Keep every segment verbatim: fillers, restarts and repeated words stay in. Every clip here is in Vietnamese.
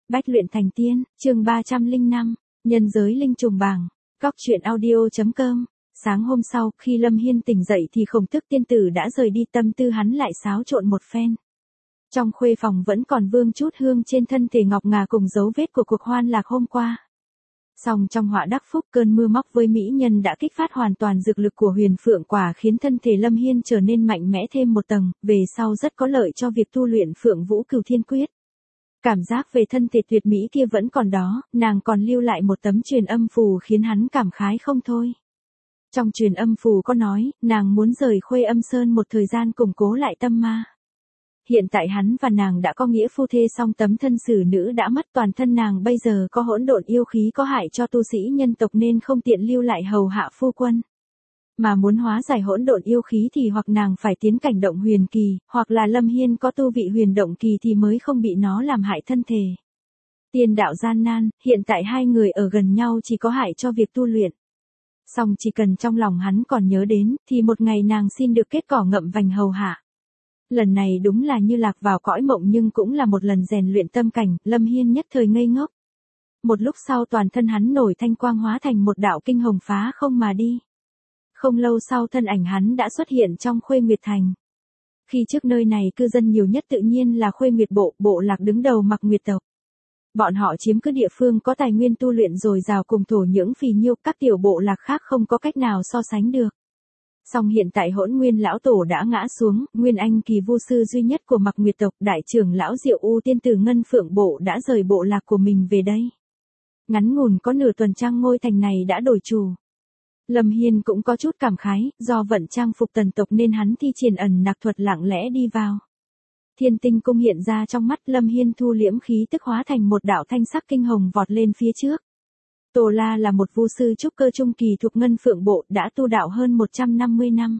Bách luyện thành tiên, chương ba trăm lẻ năm, nhân giới linh trùng bảng, góc truyện audio.com. Sáng hôm sau, khi Lâm Hiên tỉnh dậy thì Khổng Tước tiên tử đã rời đi, tâm tư hắn lại xáo trộn một phen. Trong khuê phòng vẫn còn vương chút hương trên thân thể ngọc ngà cùng dấu vết của cuộc hoan lạc hôm qua. Song trong họa đắc phúc, cơn mưa móc với mỹ nhân đã kích phát hoàn toàn dược lực của huyền phượng quả, khiến thân thể Lâm Hiên trở nên mạnh mẽ thêm một tầng, về sau rất có lợi cho việc tu luyện Phượng Vũ Cửu Thiên Quyết. Cảm giác về thân thể tuyệt mỹ kia vẫn còn đó, nàng còn lưu lại một tấm truyền âm phù khiến hắn cảm khái không thôi. Trong truyền âm phù có nói, nàng muốn rời Khuê Âm Sơn một thời gian củng cố lại tâm ma. Hiện tại hắn và nàng đã có nghĩa phu thê, song tấm thân xử nữ đã mất, toàn thân nàng bây giờ có hỗn độn yêu khí có hại cho tu sĩ nhân tộc nên không tiện lưu lại hầu hạ phu quân. Mà muốn hóa giải hỗn độn yêu khí thì hoặc nàng phải tiến cảnh động huyền kỳ, hoặc là Lâm Hiên có tu vị huyền động kỳ thì mới không bị nó làm hại thân thể. Tiên đạo gian nan, hiện tại hai người ở gần nhau chỉ có hại cho việc tu luyện. Song chỉ cần trong lòng hắn còn nhớ đến, thì một ngày nàng xin được kết cỏ ngậm vành hầu hạ. Lần này đúng là như lạc vào cõi mộng, nhưng cũng là một lần rèn luyện tâm cảnh, Lâm Hiên nhất thời ngây ngốc. Một lúc sau toàn thân hắn nổi thanh quang, hóa thành một đạo kinh hồng phá không mà đi. Không lâu sau thân ảnh hắn đã xuất hiện trong Khuê Nguyệt Thành. Khi trước nơi này cư dân nhiều nhất tự nhiên là Khuê Nguyệt Bộ, bộ lạc đứng đầu Mặc Nguyệt tộc. Bọn họ chiếm cứ địa phương có tài nguyên tu luyện dồi dào cùng thổ nhưỡng phì nhiêu, các tiểu bộ lạc khác không có cách nào so sánh được. Song hiện tại Hỗn Nguyên lão tổ đã ngã xuống, Nguyên Anh kỳ vu sư duy nhất của Mặc Nguyệt tộc, đại trưởng lão Diệu U tiên tử Ngân Phượng Bộ đã rời bộ lạc của mình về đây. Ngắn ngủn có nửa tuần trang ngôi thành này đã đổi chủ. Lâm Hiên cũng có chút cảm khái, do vận trang phục tần tộc nên hắn thi triển ẩn nặc thuật lặng lẽ đi vào. Thiên Tinh cung hiện ra trong mắt, Lâm Hiên thu liễm khí tức hóa thành một đạo thanh sắc kinh hồng vọt lên phía trước. Tô La là một vu sư trúc cơ trung kỳ thuộc Ngân Phượng Bộ, đã tu đạo hơn một trăm năm mươi năm.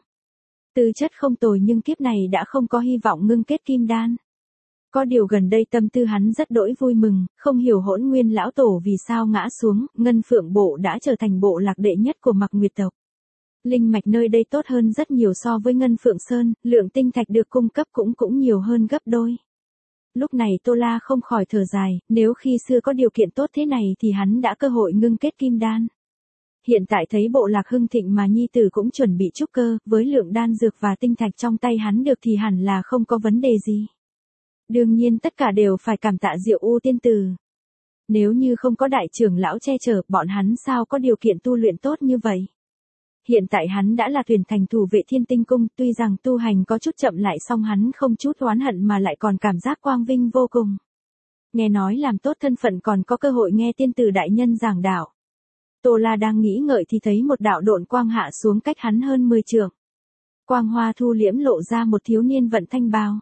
Tư chất không tồi nhưng kiếp này đã không có hy vọng ngưng kết kim đan. Có điều gần đây tâm tư hắn rất đỗi vui mừng, không hiểu Hỗn Nguyên lão tổ vì sao ngã xuống, Ngân Phượng Bộ đã trở thành bộ lạc đệ nhất của Mặc Nguyệt tộc. Linh mạch nơi đây tốt hơn rất nhiều so với Ngân Phượng Sơn, lượng tinh thạch được cung cấp cũng cũng nhiều hơn gấp đôi. Lúc này Tô La không khỏi thở dài, nếu khi xưa có điều kiện tốt thế này thì hắn đã cơ hội ngưng kết kim đan. Hiện tại thấy bộ lạc hưng thịnh mà nhi tử cũng chuẩn bị trúc cơ, với lượng đan dược và tinh thạch trong tay hắn được thì hẳn là không có vấn đề gì. Đương nhiên tất cả đều phải cảm tạ Diệu U tiên tử. Nếu như không có đại trưởng lão che chở, bọn hắn sao có điều kiện tu luyện tốt như vậy. Hiện tại hắn đã là thuyền thành thủ vệ Thiên Tinh cung, tuy rằng tu hành có chút chậm lại song hắn không chút oán hận mà lại còn cảm giác quang vinh vô cùng. Nghe nói làm tốt thân phận còn có cơ hội nghe tiên tử đại nhân giảng đạo. Tô La đang nghĩ ngợi thì thấy một đạo độn quang hạ xuống cách hắn hơn mười trượng. Quang hoa thu liễm lộ ra một thiếu niên vận thanh bào.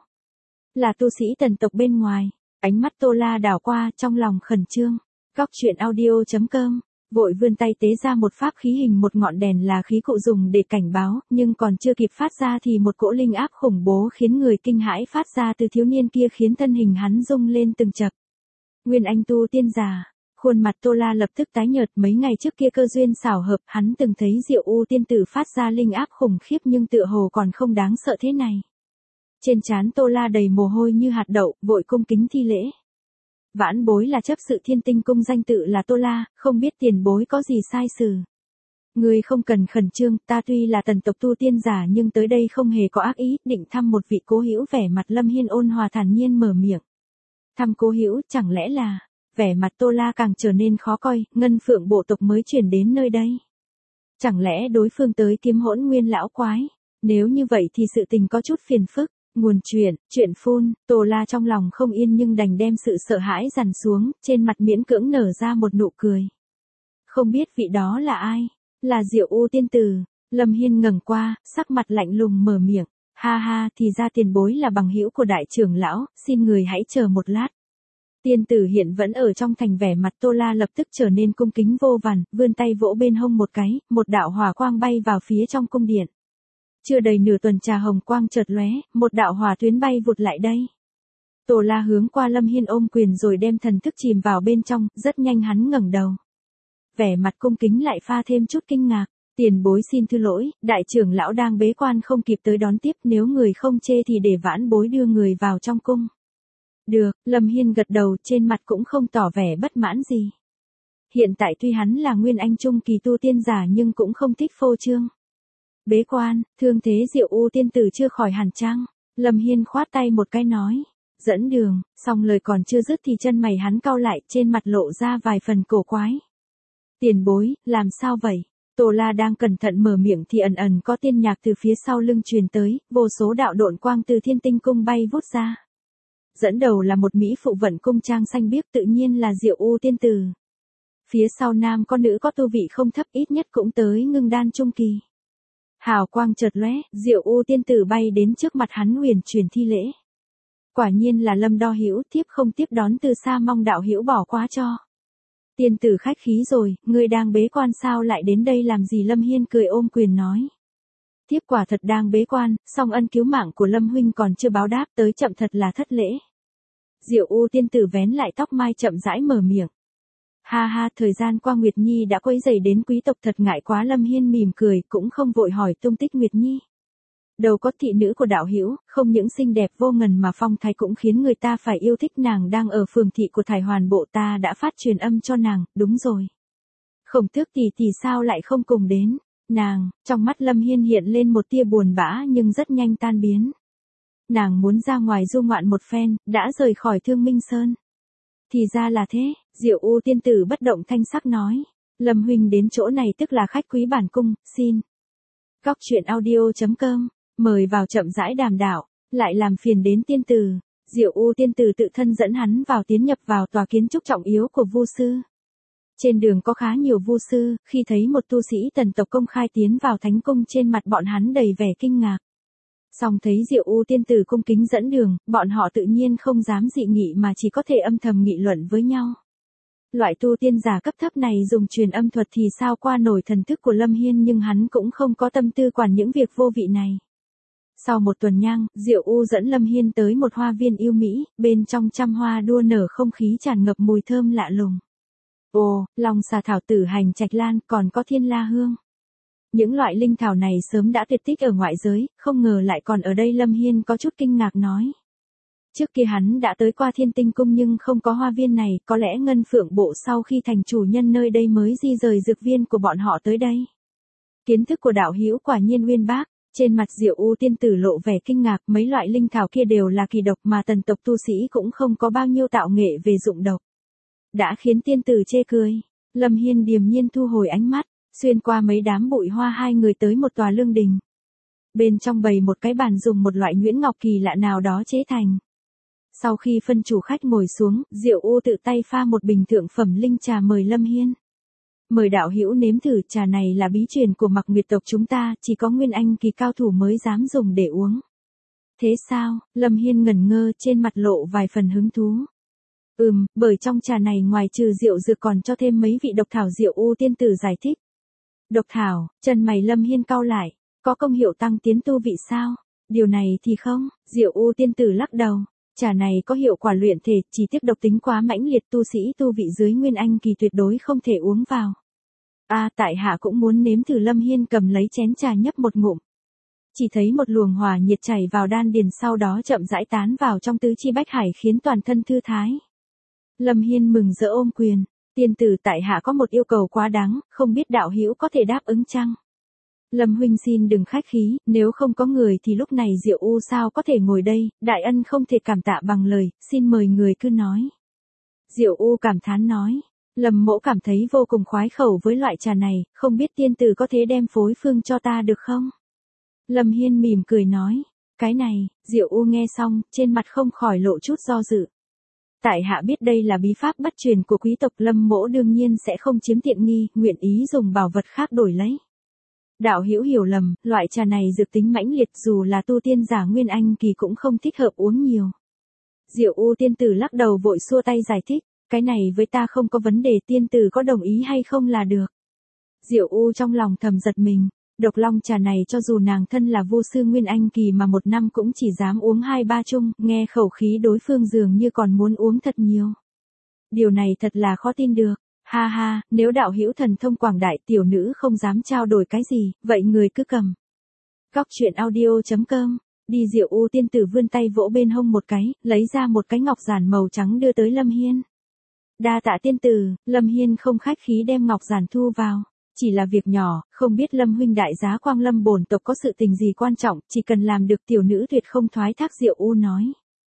Là tu sĩ tần tộc bên ngoài, ánh mắt Tô La đảo qua, trong lòng khẩn trương. Góc truyện audio.com, vội vươn tay tế ra một pháp khí hình một ngọn đèn, là khí cụ dùng để cảnh báo, nhưng còn chưa kịp phát ra thì một cỗ linh áp khủng bố khiến người kinh hãi phát ra từ thiếu niên kia, khiến thân hình hắn rung lên từng chập. Nguyên Anh tu tiên giả, khuôn mặt Tô La lập tức tái nhợt, mấy ngày trước kia cơ duyên xảo hợp, hắn từng thấy Diệu U tiên tử phát ra linh áp khủng khiếp nhưng tựa hồ còn không đáng sợ thế này. Trên trán Tô La đầy mồ hôi như hạt đậu, vội cung kính thi lễ. Vãn bối là chấp sự Thiên Tinh cung, danh tự là Tô La, không biết tiền bối có gì sai sự. Ngươi không cần khẩn trương, ta tuy là tần tộc tu tiên giả nhưng tới đây không hề có ác ý, định thăm một vị cố hữu. Vẻ mặt Lâm Hiên ôn hòa thản nhiên mở miệng. Thăm cố hữu, chẳng lẽ là... Vẻ mặt Tô La càng trở nên khó coi, Ngân Phượng bộ tộc mới chuyển đến nơi đây. Chẳng lẽ đối phương tới kiếm Hỗn Nguyên lão quái? Nếu như vậy thì sự tình có chút phiền phức. Nguồn chuyện, chuyện phun, Tô La trong lòng không yên nhưng đành đem sự sợ hãi dằn xuống, trên mặt miễn cưỡng nở ra một nụ cười. Không biết vị đó là ai? Là Diệu U tiên tử. Lâm Hiên ngẩng qua, sắc mặt lạnh lùng mở miệng. Ha ha, thì ra tiền bối là bằng hữu của đại trưởng lão, xin người hãy chờ một lát. Tiên tử hiện vẫn ở trong thành, vẻ mặt Tô La lập tức trở nên cung kính vô vàn, vươn tay vỗ bên hông một cái, một đạo hỏa quang bay vào phía trong cung điện. Chưa đầy nửa tuần trà hồng quang chợt lóe, một đạo hỏa tuyến bay vụt lại đây. Tô La hướng qua Lâm Hiên ôm quyền rồi đem thần thức chìm vào bên trong, rất nhanh hắn ngẩng đầu. Vẻ mặt cung kính lại pha thêm chút kinh ngạc, tiền bối xin thứ lỗi, đại trưởng lão đang bế quan không kịp tới đón tiếp, nếu người không chê thì để vãn bối đưa người vào trong cung. Được, Lâm Hiên gật đầu, trên mặt cũng không tỏ vẻ bất mãn gì. Hiện tại tuy hắn là nguyên anh trung kỳ tu tiên giả nhưng cũng không thích phô trương. Bế quan, thương thế Diệu U tiên tử chưa khỏi hẳn chăng? Lâm Hiên khoát tay một cái nói. Dẫn đường, xong lời còn chưa dứt thì chân mày hắn cau lại, trên mặt lộ ra vài phần cổ quái. Tiền bối, làm sao vậy? Tô La đang cẩn thận mở miệng thì ẩn ẩn có tiên nhạc từ phía sau lưng truyền tới, vô số đạo độn quang từ thiên tinh cung bay vút ra. Dẫn đầu là một mỹ phụ vận cung trang xanh biếc, tự nhiên là Diệu U tiên tử. Phía sau nam có nữ có tu vị không thấp, ít nhất cũng tới ngưng đan trung kỳ. Hào quang chợt lóe, Diệu U tiên tử bay đến trước mặt hắn huyền chuyển thi lễ. Quả nhiên là Lâm Đo Hữu, thiếp không tiếp đón, từ xa mong đạo hữu bỏ qua cho. Tiên tử khách khí rồi, ngươi đang bế quan sao lại đến đây làm gì? Lâm Hiên cười ôm quyền nói. Thiếp quả thật đang bế quan, song ân cứu mạng của Lâm huynh còn chưa báo đáp, tới chậm thật là thất lễ. Diệu U tiên tử vén lại tóc mai chậm rãi mở miệng. Ha ha, thời gian qua Nguyệt Nhi đã quấy rầy đến quý tộc, thật ngại quá. Lâm Hiên mỉm cười, cũng không vội hỏi tung tích Nguyệt Nhi. Đầu có thị nữ của đạo hữu, không những xinh đẹp vô ngần mà phong thái cũng khiến người ta phải yêu thích, nàng đang ở phường thị của Thải Hoàn bộ, ta đã phát truyền âm cho nàng. Đúng rồi. Khổng Tước tỷ tỷ sao lại không cùng đến? Nàng, trong mắt Lâm Hiên hiện lên một tia buồn bã nhưng rất nhanh tan biến. Nàng muốn ra ngoài du ngoạn một phen, đã rời khỏi Thương Minh Sơn. Thì ra là thế, Diệu U tiên tử bất động thanh sắc nói. Lâm huynh đến chỗ này tức là khách quý bản cung, xin. Góc truyện audio chấm com, mời vào chậm rãi đàm đạo, lại làm phiền đến tiên tử. Diệu U tiên tử tự thân dẫn hắn vào tiến nhập vào tòa kiến trúc trọng yếu của Vu sư. Trên đường có khá nhiều Vu sư, khi thấy một tu sĩ tần tộc công khai tiến vào thánh cung, trên mặt bọn hắn đầy vẻ kinh ngạc. Song thấy Diệu U tiên tử cung kính dẫn đường, bọn họ tự nhiên không dám dị nghị mà chỉ có thể âm thầm nghị luận với nhau. Loại tu tiên giả cấp thấp này dùng truyền âm thuật thì sao qua nổi thần thức của Lâm Hiên, nhưng hắn cũng không có tâm tư quản những việc vô vị này. Sau một tuần nhang, Diệu U dẫn Lâm Hiên tới một hoa viên yêu mỹ, bên trong trăm hoa đua nở, không khí tràn ngập mùi thơm lạ lùng. Ồ, long xà thảo, tử hành trạch lan, còn có thiên la hương. Những loại linh thảo này sớm đã tuyệt tích ở ngoại giới, không ngờ lại còn ở đây. Lâm Hiên có chút kinh ngạc nói. Trước kia hắn đã tới qua Thiên Tinh Cung nhưng không có hoa viên này, có lẽ Ngân Phượng Bộ sau khi thành chủ nhân nơi đây mới di rời dược viên của bọn họ tới đây. Kiến thức của đạo hữu quả nhiên uyên bác. Trên mặt Diệu U tiên tử lộ vẻ kinh ngạc, mấy loại linh thảo kia đều là kỳ độc mà tần tộc tu sĩ cũng không có bao nhiêu tạo nghệ về dụng độc. Đã khiến tiên tử chê cười. Lâm Hiên điềm nhiên thu hồi ánh mắt, xuyên qua mấy đám bụi hoa hai người tới một tòa lương đình. Bên trong bày một cái bàn dùng một loại nhuyễn ngọc kỳ lạ nào đó chế thành. Sau khi phân chủ khách ngồi xuống, Diệu U tự tay pha một bình thượng phẩm linh trà mời Lâm Hiên. Mời đạo hữu nếm thử, trà này là bí truyền của Mặc Nguyệt tộc chúng ta, chỉ có nguyên anh kỳ cao thủ mới dám dùng để uống. Thế sao? Lâm Hiên ngẩn ngơ, trên mặt lộ vài phần hứng thú. Ừm, bởi trong trà này ngoài trừ rượu dược còn cho thêm mấy vị độc thảo. Diệu U tiên tử giải thích. Độc thảo, chân mày Lâm Hiên cau lại, có công hiệu tăng tiến tu vị sao? Điều này thì không, Diệu U tiên tử lắc đầu. Trà này có hiệu quả luyện thể, chỉ tiếc độc tính quá mãnh liệt, tu sĩ tu vị dưới nguyên anh kỳ tuyệt đối không thể uống vào. A, à, tại hạ cũng muốn nếm thử. Lâm Hiên cầm lấy chén trà nhấp một ngụm. Chỉ thấy một luồng hỏa nhiệt chảy vào đan điền, sau đó chậm rãi tán vào trong tứ chi bách hải, khiến toàn thân thư thái. Lâm Hiên mừng rỡ ôm quyền. Tiên tử, tại hạ có một yêu cầu quá đáng, không biết đạo hữu có thể đáp ứng chăng? Lâm huynh xin đừng khách khí, nếu không có người thì lúc này Diệu U sao có thể ngồi đây, đại ân không thể cảm tạ bằng lời, xin mời người cứ nói. Diệu U cảm thán nói. Lâm mỗ cảm thấy vô cùng khoái khẩu với loại trà này, không biết tiên tử có thể đem phối phương cho ta được không? Lâm Hiên mỉm cười nói. Cái này, Diệu U nghe xong, trên mặt không khỏi lộ chút do dự. Tại hạ biết đây là bí pháp bất truyền của quý tộc, Lâm mỗ đương nhiên sẽ không chiếm tiện nghi, nguyện ý dùng bảo vật khác đổi lấy. Đạo hữu hiểu lầm, loại trà này dược tính mãnh liệt, dù là tu tiên giả nguyên anh kỳ cũng không thích hợp uống nhiều. Diệu U tiên tử lắc đầu vội xua tay giải thích, cái này với ta không có vấn đề, tiên tử có đồng ý hay không là được. Diệu U trong lòng thầm giật mình, độc long trà này cho dù nàng thân là Vu sư nguyên anh kỳ mà một năm cũng chỉ dám uống hai ba chung, nghe khẩu khí đối phương dường như còn muốn uống thật nhiều. Điều này thật là khó tin được. Ha ha, nếu đạo hữu thần thông quảng đại, tiểu nữ không dám trao đổi cái gì, vậy người cứ cầm. Góc truyện audio chấm com Đi Diệu U tiên tử vươn tay vỗ bên hông một cái, lấy ra một cái ngọc giản màu trắng đưa tới Lâm Hiên. Đa tạ tiên tử, Lâm Hiên không khách khí đem ngọc giản thu vào. Chỉ là việc nhỏ, không biết Lâm huynh đại giá Quang Lâm bổn tộc có sự tình gì quan trọng, chỉ cần làm được tiểu nữ tuyệt không thoái thác. Diệu U nói.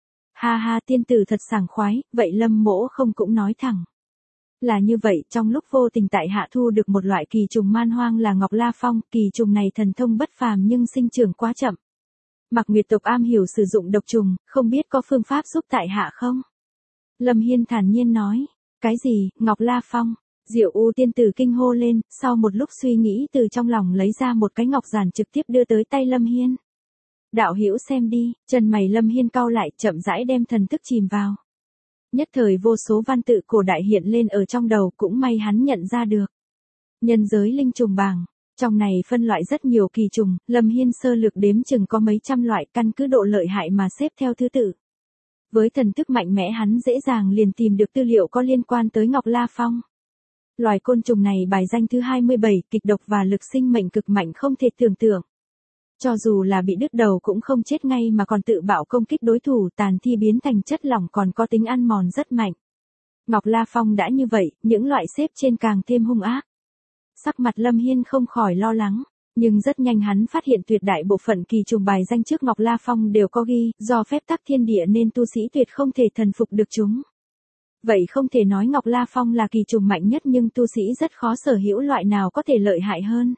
Ha ha, tiên tử thật sảng khoái, vậy Lâm mỗ không cũng nói thẳng. Là như vậy, trong lúc vô tình tại hạ thu được một loại kỳ trùng man hoang là Ngọc La Phong, kỳ trùng này thần thông bất phàm nhưng sinh trưởng quá chậm. Mặc Nguyệt tộc am hiểu sử dụng độc trùng, không biết có phương pháp giúp tại hạ không? Lâm Hiên thản nhiên nói. Cái gì, Ngọc La Phong? Diệu U tiên tử kinh hô lên, sau một lúc suy nghĩ từ trong lòng lấy ra một cái ngọc giản trực tiếp đưa tới tay Lâm Hiên. Đạo hữu xem đi, chân mày Lâm Hiên cau lại, chậm rãi đem thần thức chìm vào. Nhất thời vô số văn tự cổ đại hiện lên ở trong đầu, cũng may hắn nhận ra được. Nhân giới linh trùng bảng, trong này phân loại rất nhiều kỳ trùng, Lâm Hiên sơ lược đếm chừng có mấy trăm loại, căn cứ độ lợi hại mà xếp theo thứ tự. Với thần thức mạnh mẽ hắn dễ dàng liền tìm được tư liệu có liên quan tới Ngọc La Phong. Loài côn trùng này bài danh thứ hai mươi bảy, kịch độc và lực sinh mệnh cực mạnh không thể tưởng tượng. Cho dù là bị đứt đầu cũng không chết ngay mà còn tự bạo công kích đối thủ, tàn thi biến thành chất lỏng còn có tính ăn mòn rất mạnh. Ngọc La Phong đã như vậy, những loại xếp trên càng thêm hung ác. Sắc mặt Lâm Hiên không khỏi lo lắng, nhưng rất nhanh hắn phát hiện tuyệt đại bộ phận kỳ trùng bài danh trước Ngọc La Phong đều có ghi, do phép tắc thiên địa nên tu sĩ tuyệt không thể thần phục được chúng. Vậy không thể nói Ngọc La Phong là kỳ trùng mạnh nhất nhưng tu sĩ rất khó sở hữu loại nào có thể lợi hại hơn.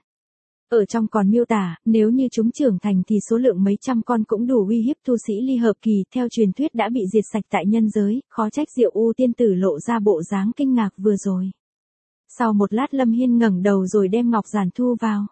Ở trong còn miêu tả, nếu như chúng trưởng thành thì số lượng mấy trăm con cũng đủ uy hiếp tu sĩ ly hợp kỳ, theo truyền thuyết đã bị diệt sạch tại nhân giới, khó trách Diệu U tiên tử lộ ra bộ dáng kinh ngạc vừa rồi. Sau một lát Lâm Hiên ngẩng đầu rồi đem ngọc giản thu vào.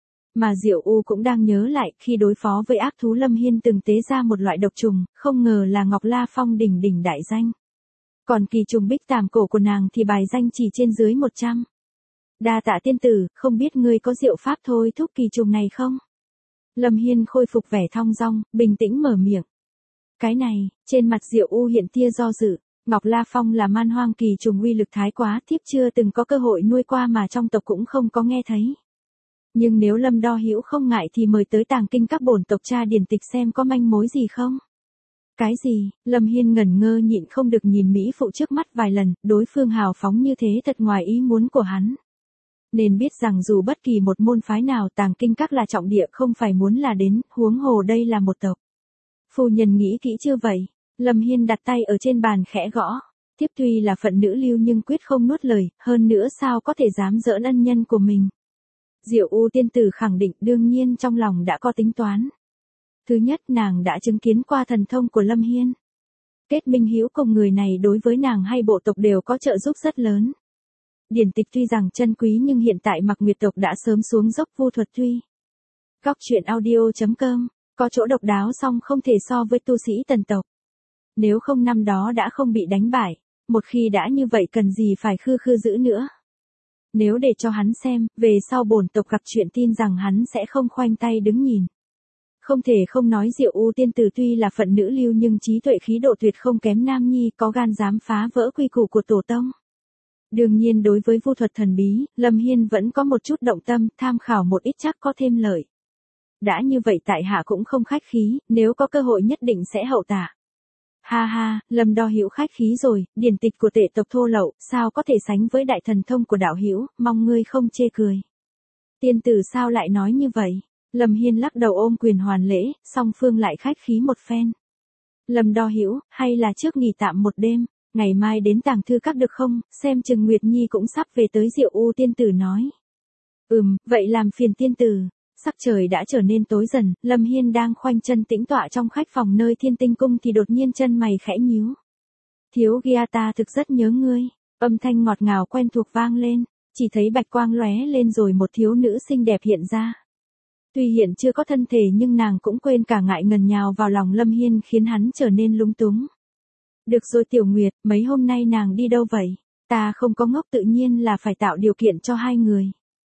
Mà Diệu U cũng đang nhớ lại, khi đối phó với ác thú Lâm Hiên từng tế ra một loại độc trùng, không ngờ là Ngọc La Phong đỉnh đỉnh đại danh. Còn kỳ trùng bích tàm cổ của nàng thì bài danh chỉ trên dưới một trăm. Đa tạ tiên tử, không biết ngươi có diệu pháp thôi thúc kỳ trùng này không? Lâm Hiên khôi phục vẻ thong dong, bình tĩnh mở miệng. Cái này, trên mặt Diệu U hiện tia do dự. Ngọc La Phong là man hoang kỳ trùng uy lực thái quá, thiếp chưa từng có cơ hội nuôi qua mà trong tộc cũng không có nghe thấy. Nhưng nếu Lâm đo hữu không ngại thì mời tới tàng kinh các bổn tộc tra điển tịch xem có manh mối gì không? Cái gì? Lâm Hiên ngẩn ngơ nhịn không được nhìn mỹ phụ trước mắt vài lần, đối phương hào phóng như thế thật ngoài ý muốn của hắn. Nên biết rằng dù bất kỳ một môn phái nào tàng kinh các là trọng địa không phải muốn là đến, huống hồ đây là một tộc. Phu nhân nghĩ kỹ chưa vậy? Lâm Hiên đặt tay ở trên bàn khẽ gõ. Tiếp tuy là phận nữ lưu nhưng quyết không nuốt lời, hơn nữa sao có thể dám giỡn ân nhân của mình. Diệu U tiên tử khẳng định đương nhiên trong lòng đã có tính toán. Thứ nhất, nàng đã chứng kiến qua thần thông của Lâm Hiên. Kết minh hữu cùng người này đối với nàng hay bộ tộc đều có trợ giúp rất lớn. Điển tịch tuy rằng chân quý nhưng hiện tại Mặc Nguyệt tộc đã sớm xuống dốc vu thuật tuy. Góc truyện audio chấm com, có chỗ độc đáo song không thể so với tu sĩ Tần tộc. Nếu không năm đó đã không bị đánh bại, một khi đã như vậy cần gì phải khư khư giữ nữa. Nếu để cho hắn xem, về sau bổn tộc gặp chuyện tin rằng hắn sẽ không khoanh tay đứng nhìn. Không thể không nói Diệu U tiên tử tuy là phận nữ lưu nhưng trí tuệ khí độ tuyệt không kém nam nhi, có gan dám phá vỡ quy củ của tổ tông. Đương nhiên đối với vu thuật thần bí, Lâm Hiên vẫn có một chút động tâm, tham khảo một ít chắc có thêm lợi. Đã như vậy tại hạ cũng không khách khí, nếu có cơ hội nhất định sẽ hậu tạ. Ha ha, Lâm đo hữu khách khí rồi, điển tịch của tệ tộc thô lậu, sao có thể sánh với đại thần thông của đạo hữu, mong ngươi không chê cười. Tiên tử sao lại nói như vậy? Lâm Hiên lắc đầu ôm quyền hoàn lễ, song phương lại khách khí một phen. Lâm đo hữu, hay là trước nghỉ tạm một đêm, ngày mai đến tàng thư các được không, xem chừng Nguyệt Nhi cũng sắp về tới. Diệu U tiên tử nói. Ừm, vậy làm phiền tiên tử. Sắc trời đã trở nên tối dần, Lâm Hiên đang khoanh chân tĩnh tọa trong khách phòng nơi Thiên Tinh cung thì đột nhiên chân mày khẽ nhíu. Thiếu gia ta thực rất nhớ ngươi, âm thanh ngọt ngào quen thuộc vang lên, chỉ thấy bạch quang lóe lên rồi một thiếu nữ xinh đẹp hiện ra. Tuy hiện chưa có thân thể nhưng nàng cũng quên cả ngại ngần nhào vào lòng Lâm Hiên khiến hắn trở nên lúng túng. Được rồi Tiểu Nguyệt, mấy hôm nay nàng đi đâu vậy? Ta không có ngốc tự nhiên là phải tạo điều kiện cho hai người.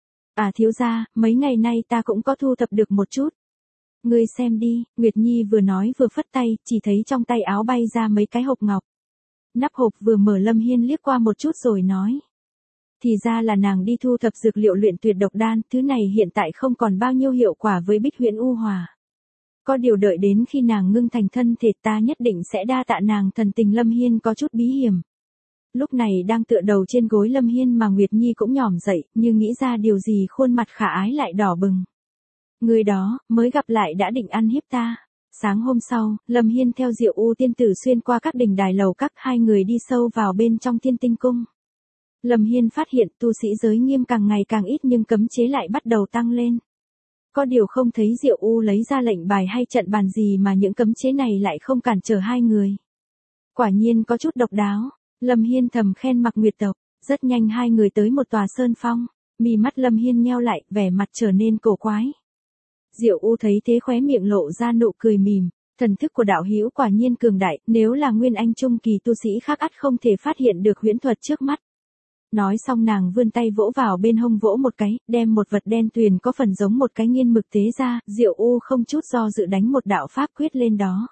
À thiếu gia, mấy ngày nay ta cũng có thu thập được một chút. Ngươi xem đi, Nguyệt Nhi vừa nói vừa phất tay, chỉ thấy trong tay áo bay ra mấy cái hộp ngọc. Nắp hộp vừa mở Lâm Hiên liếc qua một chút rồi nói. Thì ra là nàng đi thu thập dược liệu luyện tuyệt độc đan, thứ này hiện tại không còn bao nhiêu hiệu quả với Bích Huyễn U Hỏa. Có điều đợi đến khi nàng ngưng thành thân thể ta nhất định sẽ đa tạ nàng thần tình. Lâm Hiên có chút bí hiểm. Lúc này đang tựa đầu trên gối Lâm Hiên mà Nguyệt Nhi cũng nhỏm dậy, như nghĩ ra điều gì khuôn mặt khả ái lại đỏ bừng. Người đó, mới gặp lại đã định ăn hiếp ta. Sáng hôm sau, Lâm Hiên theo Diệu U tiên tử xuyên qua các đình đài lầu các, hai người đi sâu vào bên trong Thiên Tinh Cung. Lâm Hiên phát hiện tu sĩ giới nghiêm càng ngày càng ít nhưng cấm chế lại bắt đầu tăng lên. Có điều không thấy Diệu U lấy ra lệnh bài hay trận bàn gì mà những cấm chế này lại không cản trở hai người. Quả nhiên có chút độc đáo. Lâm Hiên thầm khen Mạc Nguyệt tộc. Rất nhanh hai người tới một tòa sơn phong. Mí mắt Lâm Hiên nheo lại, vẻ mặt trở nên cổ quái. Diệu U thấy thế khóe miệng lộ ra nụ cười mỉm. Thần thức của đạo hữu quả nhiên cường đại, nếu là nguyên anh trung kỳ tu sĩ khác ắt không thể phát hiện được huyễn thuật trước mắt. Nói xong nàng vươn tay vỗ vào bên hông vỗ một cái, đem một vật đen tuyền có phần giống một cái nghiên mực tế ra, Diệu U không chút do dự đánh một đạo pháp quyết lên đó.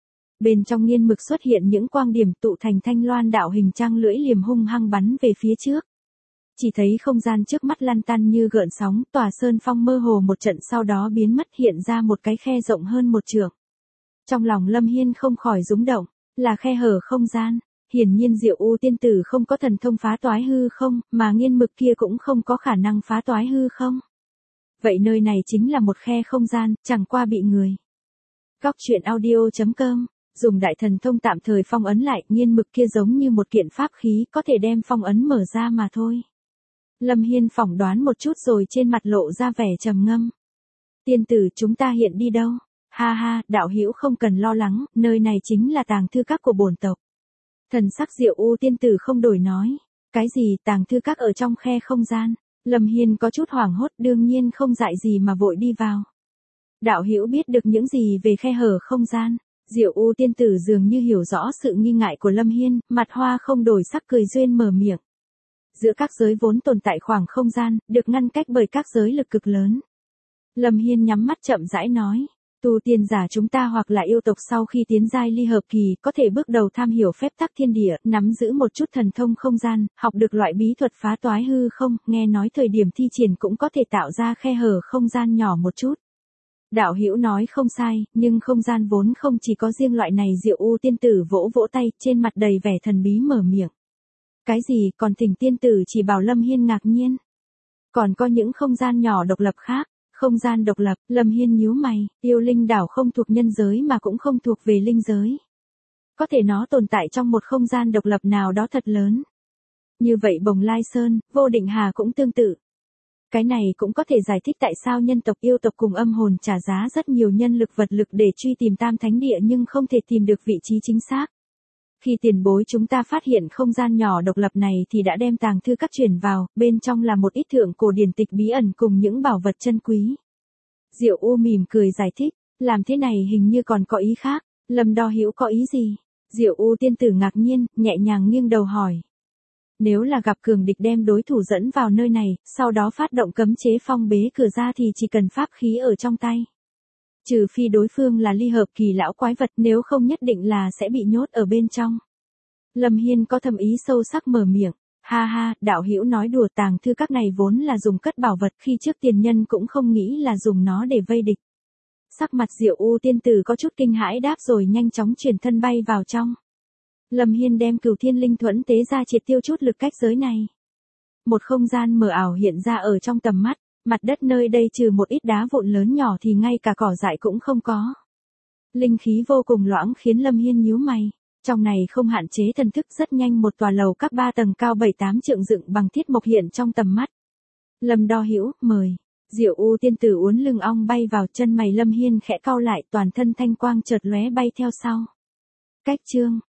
Bên trong nghiên mực xuất hiện những quang điểm tụ thành thanh loan đạo hình trang lưỡi liềm hung hăng bắn về phía trước. Chỉ thấy không gian trước mắt lăn tăn như gợn sóng, tòa sơn phong mơ hồ một trận sau đó biến mất, hiện ra một cái khe rộng hơn một trượng. Trong lòng Lâm Hiên không khỏi rúng động, là khe hở không gian. Hiển nhiên Diệu U tiên tử không có thần thông phá toái hư không, mà nghiên mực kia cũng không có khả năng phá toái hư không. Vậy nơi này chính là một khe không gian, chẳng qua bị người. Góc truyện audio chấm com, dùng đại thần thông tạm thời phong ấn lại, nghiên mực kia giống như một kiện pháp khí, có thể đem phong ấn mở ra mà thôi. Lâm Hiên phỏng đoán một chút rồi trên mặt lộ ra vẻ trầm ngâm. Tiên tử, chúng ta hiện đi đâu? Ha ha, đạo hữu không cần lo lắng, nơi này chính là tàng thư các của bổn tộc. Thần sắc Diệu U tiên tử không đổi nói. Cái gì tàng thư các ở trong khe không gian? Lâm Hiên có chút hoảng hốt, đương nhiên không dại gì mà vội đi vào. Đạo hữu biết được những gì về khe hở không gian? Diệu U tiên tử dường như hiểu rõ sự nghi ngại của Lâm Hiên, mặt hoa không đổi sắc cười duyên mở miệng. Giữa các giới vốn tồn tại khoảng không gian, được ngăn cách bởi các giới lực cực lớn. Lâm Hiên nhắm mắt chậm rãi nói. Tu tiên giả chúng ta hoặc là yêu tộc sau khi tiến giai ly hợp kỳ, có thể bước đầu tham hiểu phép tắc thiên địa, nắm giữ một chút thần thông không gian, học được loại bí thuật phá toái hư không, nghe nói thời điểm thi triển cũng có thể tạo ra khe hở không gian nhỏ một chút. Đạo hữu nói không sai, nhưng không gian vốn không chỉ có riêng loại này. Diệu U tiên tử vỗ vỗ tay, trên mặt đầy vẻ thần bí mở miệng. Cái gì, còn Thỉnh tiên tử chỉ bảo Lâm Hiên ngạc nhiên. Còn có những không gian nhỏ độc lập khác. Không gian độc lập, Lâm Hiên nhíu mày, yêu linh đảo không thuộc nhân giới mà cũng không thuộc về linh giới. Có thể nó tồn tại trong một không gian độc lập nào đó thật lớn. Như vậy Bồng Lai Sơn, Vô Định Hà cũng tương tự. Cái này cũng có thể giải thích tại sao nhân tộc yêu tộc cùng âm hồn trả giá rất nhiều nhân lực vật lực để truy tìm Tam Thánh Địa nhưng không thể tìm được vị trí chính xác. Khi tiền bối chúng ta phát hiện không gian nhỏ độc lập này thì đã đem tàng thư các chuyển vào, bên trong là một ít thượng cổ điển tịch bí ẩn cùng những bảo vật chân quý. Diệu U mỉm cười giải thích, làm thế này hình như còn có ý khác. Lâm Đo hữu có ý gì? Diệu U tiên tử ngạc nhiên, nhẹ nhàng nghiêng đầu hỏi. Nếu là gặp cường địch đem đối thủ dẫn vào nơi này, sau đó phát động cấm chế phong bế cửa ra thì chỉ cần pháp khí ở trong tay. Trừ phi đối phương là ly hợp kỳ lão quái vật, nếu không nhất định là sẽ bị nhốt ở bên trong. Lâm Hiên có thâm ý sâu sắc mở miệng. Ha ha, đạo hữu nói đùa, tàng thư các này vốn là dùng cất bảo vật, khi trước tiền nhân cũng không nghĩ là dùng nó để vây địch. Sắc mặt Diệu U tiên tử có chút kinh hãi đáp rồi nhanh chóng chuyển thân bay vào trong. Lâm Hiên đem Cửu Thiên Linh Thuẫn tế ra triệt tiêu chút lực cách giới này. Một không gian mờ ảo hiện ra ở trong tầm mắt. Mặt đất nơi đây trừ một ít đá vụn lớn nhỏ thì ngay cả cỏ dại cũng không có. Linh khí vô cùng loãng khiến Lâm Hiên nhíu mày. Trong này không hạn chế thần thức, rất nhanh một tòa lầu các ba tầng cao bảy tám trượng dựng bằng thiết mộc hiện trong tầm mắt. Lâm Đo hữu, mời. Diệu U tiên tử uốn lưng ong bay vào, chân mày Lâm Hiên khẽ cau lại, toàn thân thanh quang chợt lóe bay theo sau. Cách chương